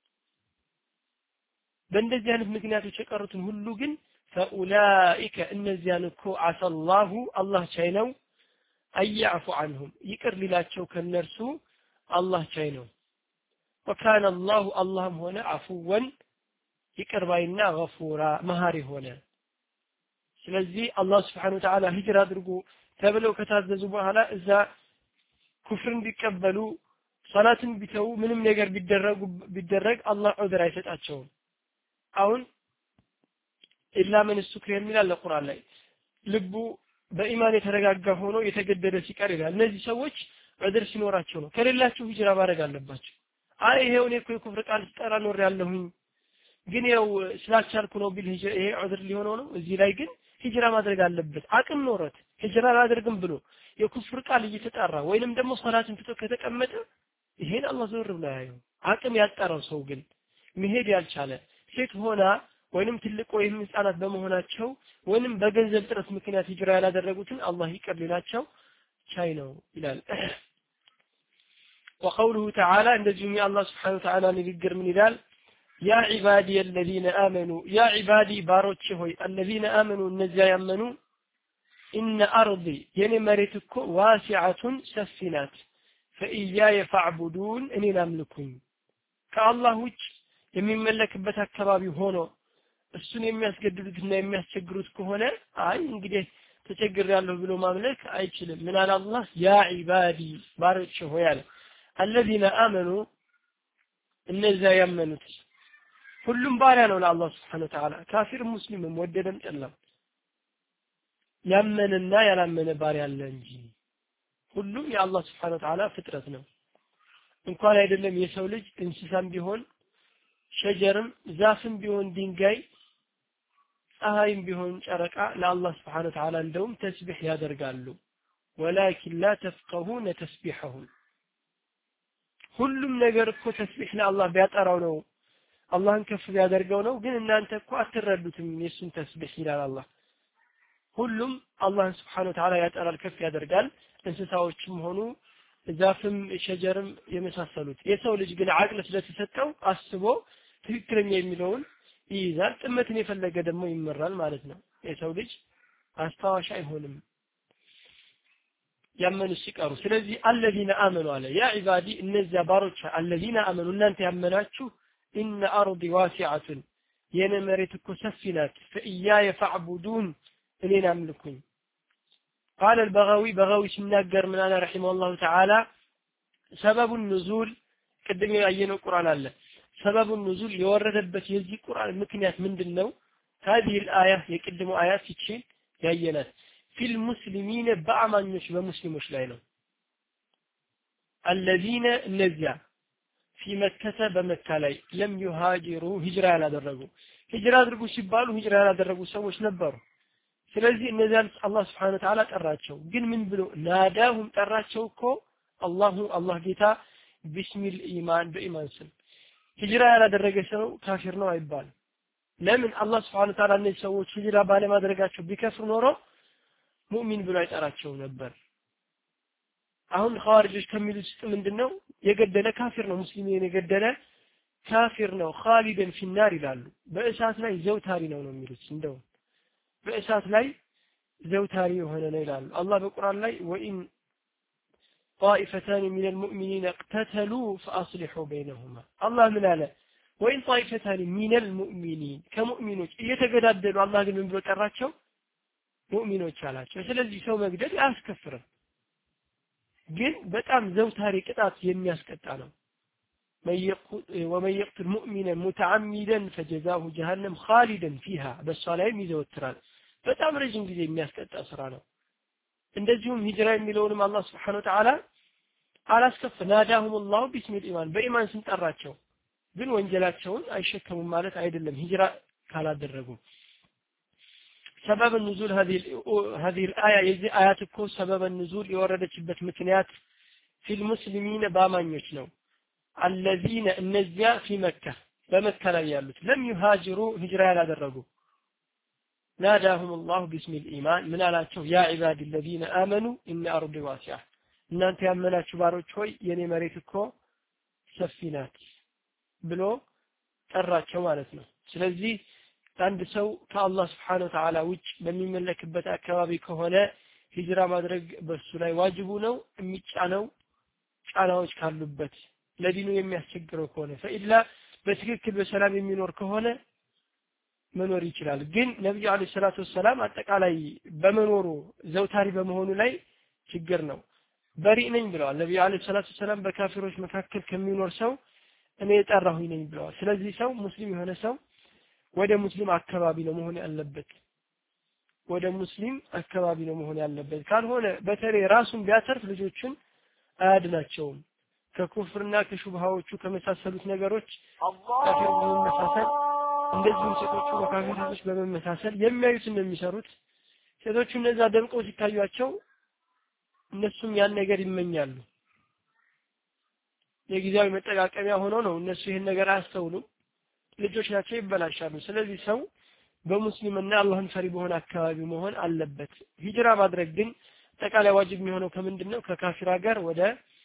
በእንደዚህ አይነት ምክንያቶች የቀሩትን ሁሉ ግን فاولئك እነዚያን እኮ عسى الله الله ቻይ ነው አያፉ عنهم ይቅር ሊላቸው ከነርሱ አላህ ቻይ ነው وكان الله اللهم ሆነ عفوا ይቅር ባይና غفورا መሐሪ ሆነ ስለዚህ አላህ Subhanahu Wa Ta'ala ሂጅራ አድርጉ ተብለው ከታዘዙ በኋላ እዛ ኩፍርን ቢቀበሉ ሶላትን ቢተው ምንም ነገር ቢደረጉ ቢደረግ አላህ ዑዝር አይሰጣቸውም አሁን ኢላ ምን ሱክር የሚላል ለቁርአን ላይ ልቡ በኢማን የተረጋጋ ሆኖ የተገደደ ሲቀር ይላል። እነዚህ ሰዎች ዑድር ሲኖራቸው ነው። ከሌላቸው ሂጅራ ማድረግ አለባቸው። አይ ይሄው እኔ እኮ የኩፍር ቃል ስጠራ ኖር ያለሁኝ ግን ያው ስላልቻልኩ ነው ቢል ሂጅራ ይሄ ዑድር ሊሆነው ነው። እዚህ ላይ ግን ሂጅራ ማድረግ አለበት። አቅም ኖረት ሂጅራ አላደርግም ብሎ የኩፍር ቃል እየተጣራ ወይንም ደግሞ ሶላትን ትቶ ከተቀመጠ ይሄን አላህ ዞር ብሎ ያየው። አቅም ያጣራው ሰው ግን መሄድ ያልቻለ ሴት ሆና ወይንም ትልቅ ወይም ህፃናት በመሆናቸው ወይንም በገንዘብ ጥረት ምክንያት ሂጅራ ያላደረጉትን አላህ ይቅር ሊላቸው ቻይ ነው ይላል። وقوله تعالى እንደዚሁም የአላህ Subhanahu Wa Ta'ala ንግግር ምን ይላል? يا عبادي الذين آمنوا يا عبادي ባሮቼ ሆይ الذين آمنوا እነዚያ ያመኑ إن أرضي የኔ መሬት እኮ ዋሲዓة ሰፊ ናት فإياي فاعبدون እኔን አምልኩኝ። ከአላህ ውጭ የሚመለክበት አካባቢ ሆኖ እሱን የሚያስገድዱትና የሚያስቸግሩት ከሆነ አይ እንግዲህ ተቸግሬያለሁ ብሎ ማምለክ አይችልም። ምን አለ አላህ? ያ ዒባዲ ባሮቼ ሆይ አለ الذين آمنوا እነዚያ ያመኑት ሁሉም ባሪያ ነው ለአላህ Subhanahu Wa Ta'ala ካፊር ሙስሊምም ወደደም ጠላም ያመነና ያላመነ ባሪያ አለ እንጂ ሁሉም የአላህ Subhanahu Wa Ta'ala ፍጥረት ነው። እንኳን አይደለም የሰው ልጅ እንስሳም ቢሆን ሸጀርም ዛፍም ቢሆን ድንጋይ ፀሐይም ቢሆን ጨረቃ ለአላህ Subhanahu Wa Ta'ala እንደውም ተስቢህ ያደርጋሉ። ولكن لا تفقهون تسبيحهم ሁሉም ነገር እኮ ተስቢህ ለአላህ ቢያጠራው ነው አላህን ከፍ ቢያደርገው ነው። ግን እናንተ እኮ አትረዱትም የሱን ተስቢህ ይላል አላህ። ሁሉም አላህን Subhanahu Wa Ta'ala ያጠራል ከፍ ያደርጋል። እንስሳዎችም ሆኑ ዛፍም ሸጀርም የመሳሰሉት። የሰው ልጅ ግን አቅል ስለተሰጠው አስቦ ትክክለኛ የሚለውን ይይዛል። ጥመትን የፈለገ ደግሞ ይመራል ማለት ነው። የሰው ልጅ አስተዋሽ አይሆንም ያመኑ ሲቀሩ። ስለዚህ الذين آمنوا አለ ያ ዒባዲ እነዚያ ባሮች الذين آمنوا እናንተ ያመናችሁ إن أرضي واسعة የኔ መሬት እኮ ሰፊ ናት فإياي فاعبدون እኔን አምልኩኝ። قال البغوي بغوي ሲናገር ምን አለ رحمه الله تعالى سبب النزول ቅድም ያየነው ቁርአን አለ سبب النزول የወረደበት የዚህ ቁርአን ምክንያት ምንድነው? هذه الآية የቅድሙ አያት ይቺ ያየናት في المسلمين በአማኞች በሙስሊሞች ላይ ነው። الذين እነዚያ في مكة በመካ ላይ لم يهاجروا ሂጅራ ያላደረጉ ሂጅራ አድርጉ ሲባሉ ሂጅራ ያላደረጉ ሰዎች ነበሩ። ስለዚህ እነዚያን አላህ Subhanahu Wa Ta'ala ጠራቸው። ግን ምን ብሎ ናዳሁም ጠራቸው እኮ አላሁ አላህ ጌታ ቢስሚል ኢማን በኢማን ስም። ሂጅራ ያላደረገ ሰው ካፊር ነው አይባልም። ለምን አላህ Subhanahu Wa Ta'ala እነዚህ ሰዎች ሂጅራ ባለማድረጋቸው ቢከፍሩ ኖሮ ሙእሚን ብሎ አይጠራቸው ነበር። አሁን ኻሪጆች ከሚሉት ውስጥ ምንድነው? የገደለ ካፊር ነው፣ ሙስሊምን የገደለ ካፊር ነው፣ ኻሊደን ፊናር ይላሉ። በእሳት ላይ ዘውታሪ ነው ነው የሚሉት። እንደው በእሳት ላይ ዘውታሪ የሆነ ነው ይላሉ። አላህ በቁርአን ላይ ወኢን طائفتان من المؤمنين اقتتلوا فاصلحوا بينهما አላህ ምን አለ? ወኢን طائفتان من المؤمنين ከሙእሚኖች እየተገዳደሉ አላህ ግን ምን ብሎ ጠራቸው? ሙእሚኖች አላቸው። ስለዚህ ሰው መግደል አያስከፍርም፣ ግን በጣም ዘውታሪ ቅጣት የሚያስቀጣ ነው። ومن يقتل مؤمنا متعمدا فجزاؤه جهنم خالدا فيها በሷ ላይም ይዘወትራል። በጣም ረጅም ጊዜ የሚያስቀጣ ስራ ነው። እንደዚሁም ሂጅራ የሚለውንም አላህ Subhanahu Wa Ta'ala አላስከፍ ናዳሁም الله بسم الإيمان በኢማን ስም ጠራቸው። ግን ወንጀላቸውን አይሸከሙም ማለት አይደለም ሂጅራ ካላደረጉ። سبب النزول هذه هذه الآية የዚህ አያት እኮ سبب النزول የወረደችበት ምክንያት في المسلمين በአማኞች ነው። الذين እነዚያ في مكة በመካ ላይ ያሉት لم يهاجروا ሂጅራ ያላደረጉ ناداهم الله باسم الإيمان من አላቸው يا عبادي الذين آمنوا إن أرضي واسعة እናንተ ያመናችሁ ባሮች ሆይ የኔ መሬት እኮ ሰፊ ናት ብሎ ጠራቸው ማለት ነው። ስለዚህ አንድ ሰው ከአላህ Subhanahu Wa Ta'ala ውጭ በሚመለክበት አካባቢ ከሆነ ሂጅራ ማድረግ በሱ ላይ ዋጅቡ ነው። የሚጫነው ጫናዎች ካሉበት ለዲኑ የሚያስቸግረው ከሆነ ፈኢላ በትክክል በሰላም የሚኖር ከሆነ መኖር ይችላል። ግን ነብዩ አለይሂ ሰላቱ ወሰለም አጠቃላይ በመኖሩ ዘውታሪ በመሆኑ ላይ ችግር ነው። በሪእ ነኝ ብለዋል ነብዩ አለይሂ ሰላቱ ወሰለም በካፊሮች መካከል ከሚኖር ሰው እኔ የጠራሁኝ ነኝ ብለዋል። ስለዚህ ሰው ሙስሊም የሆነ ሰው ወደ ሙስሊም አካባቢ ነው መሆን ያለበት ወደ ሙስሊም አካባቢ ነው መሆን ያለበት ካልሆነ በተለይ ራሱን ቢያተርፍ ልጆቹን አያድናቸውም ከኩፍርና ከሹብሃዎቹ ከመሳሰሉት ነገሮች ከፊር በመመሳሰል እንደዚህም ሴቶቹ በካፊሮች በመመሳሰል የሚያዩትን ነው የሚሰሩት ሴቶቹ እነዛ ደምቀው ሲታዩአቸው እነሱም ያን ነገር ይመኛሉ የጊዜያዊ መጠቃቀሚያ ሆኖ ነው እነሱ ይሄን ነገር አያስተውሉም ልጆች ናቸው ይበላሻሉ ስለዚህ ሰው በሙስሊምና አላህን ፈሪ በሆነ አካባቢ መሆን አለበት ሂጅራ ማድረግ ግን ተቃላይ ዋጅብ የሚሆነው ከምንድነው ከካፊር ሀገር ወደ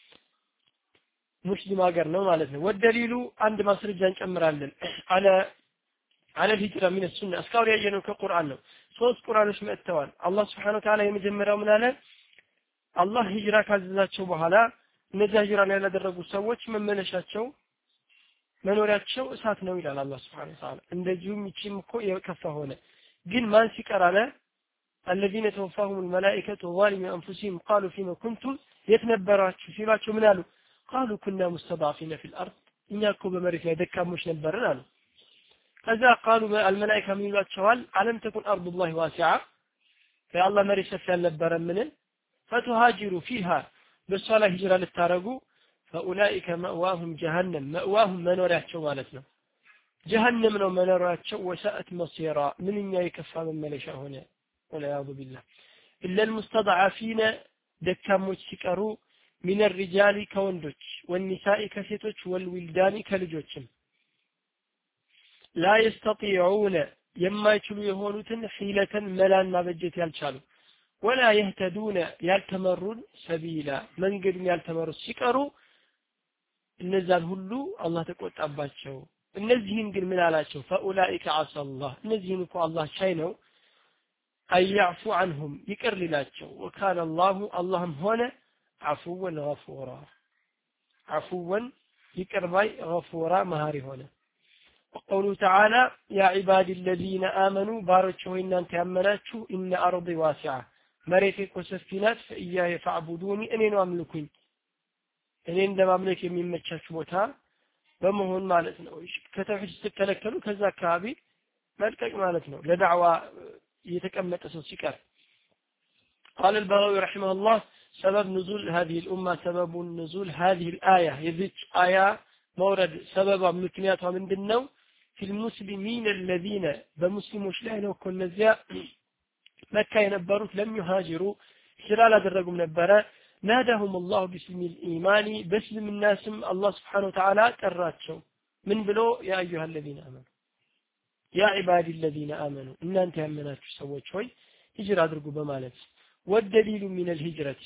ሙስሊም ሀገር ነው ማለት ነው ወደሊሉ አንድ ማስረጃ እንጨምራለን አለ على الهجرة من السنة اسكاور ያየነው ከቁርአን ነው ሶስት ቁርአኖች መጥተዋል አላህ Subhanahu Wa Ta'ala የመጀመሪያው ምን አለ አላህ ሂጅራ ካዘዛቸው በኋላ እነዛ ሂጅራን ያላደረጉ ሰዎች መመለሻቸው መኖሪያቸው እሳት ነው ይላል አላህ Subhanahu Wa Ta'ala እንደዚሁም ይችም እኮ የከፋ ሆነ ግን ማን ሲቀር አለ الذين توفاهم الملائكة ظالمي أنفسهم قالوا فيما كنتم يتنبراችሁ ሲሏቸው ምን አሉ قالوا كنا مستضعفين في الأرض እኛ እኮ በመሬት ላይ ደካሞች ነበርን አሉ كذا قالوا الملائكة من يلاتشوال ألم تكن أرض الله واسعة فالله مريس فيها لبرا منه فتهاجروا فيها بالصلاة هجرة للتارقوا فأولئك مأواهم جهنم مأواهم منورات شوالتنا جهنم من منورات شو وساءت مصيرا من إن يكفى من ملشا هنا والعياذ بالله إلا المستضعفين دكا متسكروا من الرجال كوندوش والنساء كسيتوش والولدان كالجوشم لا يستطيعون يما يشلو يهونوتن حيلة ملان ما بجت يالشالو ولا يهتدون يالتمرون سبيلا من قد يالتمرون سكروا النزال هلو الله تقوت أباتشو النزهين قل من علاشو فأولئك عصى الله النزهين كو الله شاينو أن يعفو عنهم يكر للاتشو وكان الله اللهم هنا عفوا غفورا عفوا يكر باي غفورا مهاري هنا وقوله تعالى يا عبادي الذين آمنوا باركوا إن أنت أمناتشو إن أرضي واسعة مريتك وسفينات فإياي فاعبدوني أنين أملكين أنين دم أملك من متشاش موتا بمهون مالتنا كتفج تتلكلوا كذا كابي مالكك مالتنا لدعوة يتكمت أسوسكار قال البغوي رحمه الله سبب نزول هذه الأمة سبب نزول هذه الآية يذيك آية مورد سبب مكنياتها من دنو في المسلمين الذين بمسلموش لعنوا كل زياء مكة ينبروت لم يهاجروا خلال درقوا من البراء نادهم الله باسم الإيمان باسم الناس الله سبحانه وتعالى تراتشوا من بلو يا أيها الذين آمنوا يا عبادي الذين آمنوا إن أنت أمنات سوى شوي هجرة درقوا بمالك والدليل من الهجرة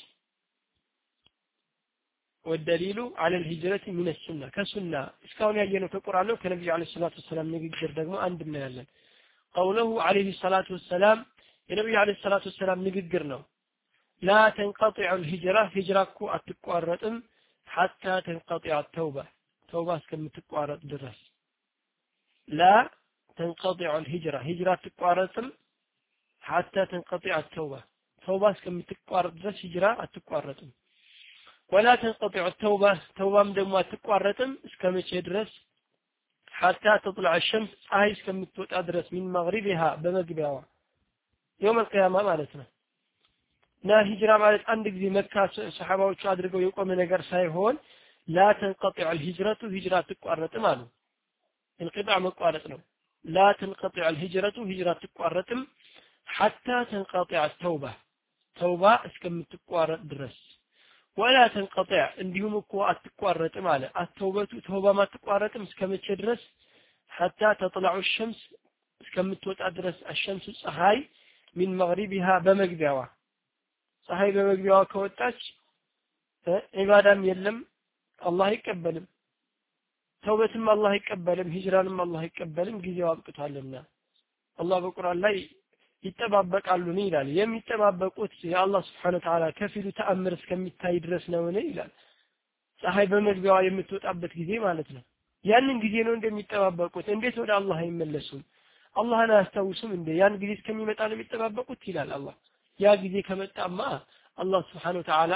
والدليل على الهجرة من السنة كسنة اسكاون يجينا في القرآن كنبي عليه الصلاة والسلام نقدر دقما عندنا يلا قوله عليه الصلاة والسلام النبي عليه الصلاة والسلام نقدرنا لا تنقطع الهجرة هجركو أتقوارتم حتى تنقطع التوبة توبة كم تقوارت درس لا تنقطع الهجرة هجرة تقوارتم حتى تنقطع التوبة توبة كم تقوارت درس هجرة أتقوارتم ولا تنقطع التوبة توبة مدموات تقوارتم اسكمت يدرس حتى تطلع الشمس آهي اسكمت أدرس من مغربها بمقبها يوم القيامة مالتنا نا هجرة مالت عندك ذي مكة صحابة وشادرقوا يقوم من أقر سايهون لا تنقطع الهجرة هجرة تقوارتم مالو انقطاع مقوارتنا لا تنقطع الهجرة هجرة تقوارتم حتى تنقطع التوبة توبة اسكمت تقوارت درس ولا تنقطع عندهم قوة تقوارت ماله التوبة توبة ما تقوارتم اسكمت درس حتى تطلع الشمس اسكمت وتدرس الشمس صحاي من مغربها بمقبعها صحاي بمقبعها كوتاش عبادة يلم الله يقبلهم توبة ما الله يقبلهم هجران ما الله يقبلهم جزي وابقتها لنا الله بقرآن لا ይተባበቃሉ ነው ይላል የሚተባበቁት የአላህ Subhanahu Wa Ta'ala ከፊሉ ተአምር እስከሚታይ ድረስ ነው ነው ይላል ፀሐይ በመግቢያዋ የምትወጣበት ጊዜ ማለት ነው ያንን ጊዜ ነው እንደሚተባበቁት እንዴት ወደ አላህ አይመለሱም አላህን አያስታውሱም እንዴ ያን ጊዜ እስከሚመጣ ነው የሚተባበቁት ይላል አላህ ያ ጊዜ ከመጣማ አላህ Subhanahu Wa Ta'ala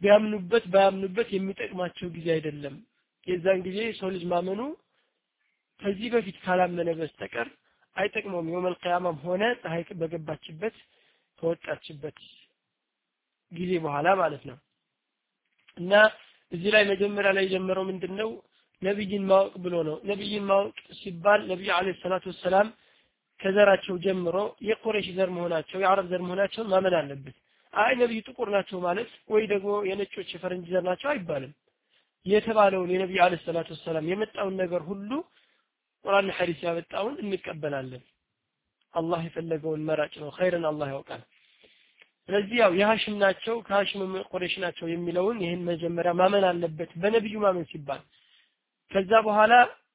ቢያምኑበት ባያምኑበት የሚጠቅማቸው ጊዜ አይደለም የዛን ጊዜ ሰው ልጅ ማመኑ ከዚህ በፊት ካላመነ በስተቀር አይጠቅመውም የውመል ቂያማም ሆነ ፀሐይ በገባችበት ከወጣችበት ጊዜ በኋላ ማለት ነው እና እዚህ ላይ መጀመሪያ ላይ የጀመረው ምንድነው ነብይን ማወቅ ብሎ ነው ነብይን ማወቅ ሲባል ነብዩ አለይሂ ሰላቱ ወሰለም ከዘራቸው ጀምሮ የቁረይሽ ዘር መሆናቸው የአረብ ዘር መሆናቸው ማመን አለበት አይ ነብዩ ጥቁር ናቸው ማለት ወይ ደግሞ የነጮች የፈረንጅ ዘር ናቸው አይባልም የተባለውን የነብዩ አለይሂ ሰላቱ ወሰለም የመጣውን ነገር ሁሉ ቁርአን ሐዲስ ያመጣውን እንቀበላለን አላህ የፈለገውን መራጭ ነው ኸይርን አላህ ያውቃል ስለዚህ ያው የሐሽም ናቸው ከሐሽም ቁረይሽ ናቸው የሚለውን ይሄን መጀመሪያ ማመን አለበት በነብዩ ማመን ሲባል ከዛ በኋላ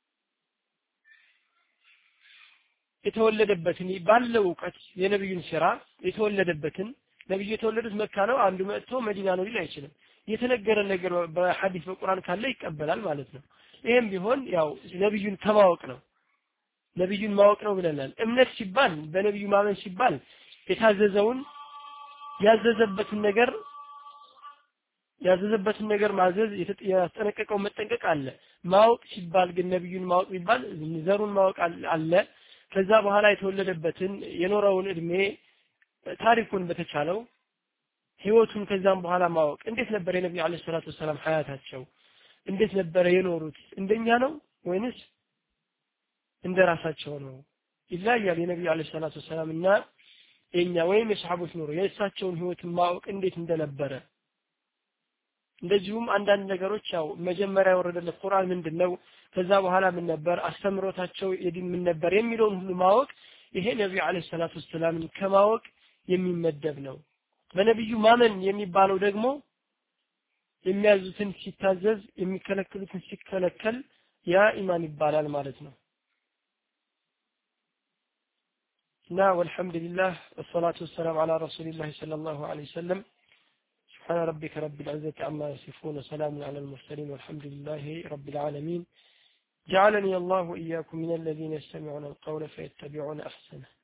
የተወለደበትን ባለው ዕውቀት የነብዩን ሥራ የተወለደበትን ነብዩ የተወለዱት መካ ነው አንዱ መጥቶ መዲና ነው ሊል አይችልም የተነገረ ነገር በሐዲስ በቁርአን ካለ ይቀበላል ማለት ነው ይሄም ቢሆን ያው ነብዩን ከማወቅ ነው ነብዩን ማወቅ ነው ብለናል እምነት ሲባል በነብዩ ማመን ሲባል የታዘዘውን ያዘዘበትን ነገር ያዘዘበትን ነገር ማዘዝ ያስጠነቀቀው መጠንቀቅ አለ ማወቅ ሲባል ግን ነብዩን ማወቅ ይባል ዘሩን ማወቅ አለ ከዛ በኋላ የተወለደበትን የኖረውን እድሜ ታሪኩን በተቻለው ህይወቱን ከዛም በኋላ ማወቅ እንዴት ነበር የነብዩ አለይሂ ሰላቱ ወሰለም ሐያታቸው እንዴት ነበር የኖሩት እንደኛ ነው ወይንስ እንደራሳቸው ነው ይላያል የነብዩ አለይሂ ሰላቱ ወሰለም እና የኛ ወይም የሰሃቦች ኑሮ የእሳቸውን ህይወት ማወቅ እንዴት እንደነበረ እንደዚሁም አንዳንድ ነገሮች ያው መጀመሪያ ወረደለት ቁርአን ምንድነው ከዛ በኋላ ምን ነበር አስተምሮታቸው የዲን ምን ነበር የሚለውን ሁሉ ማወቅ ይሄ ነብዩ አለይሂ ሰላቱ ወሰለም ከማወቅ የሚመደብ ነው በነብዩ ማመን የሚባለው ደግሞ የሚያዙትን ሲታዘዝ የሚከለክሉትን ሲከለከል ያ ኢማን ይባላል ማለት ነው لا والحمد لله والصلاة والسلام على رسول الله صلى الله عليه وسلم سبحان ربك رب العزة عما يصفون وسلام على المرسلين والحمد لله رب العالمين جعلني الله وإياكم من الذين يستمعون القول فيتبعون أحسنه